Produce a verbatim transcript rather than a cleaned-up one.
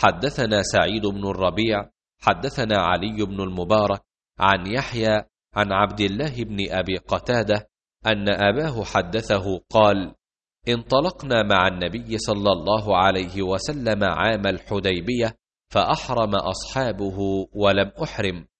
حدثنا سعيد بن الربيع حدثنا علي بن المبارك عن يحيى عن عبد الله بن أبي قتادة أن أباه حدثه قال: انطلقنا مع النبي صلى الله عليه وسلم عام الحديبية، فأحرم أصحابه ولم أحرم،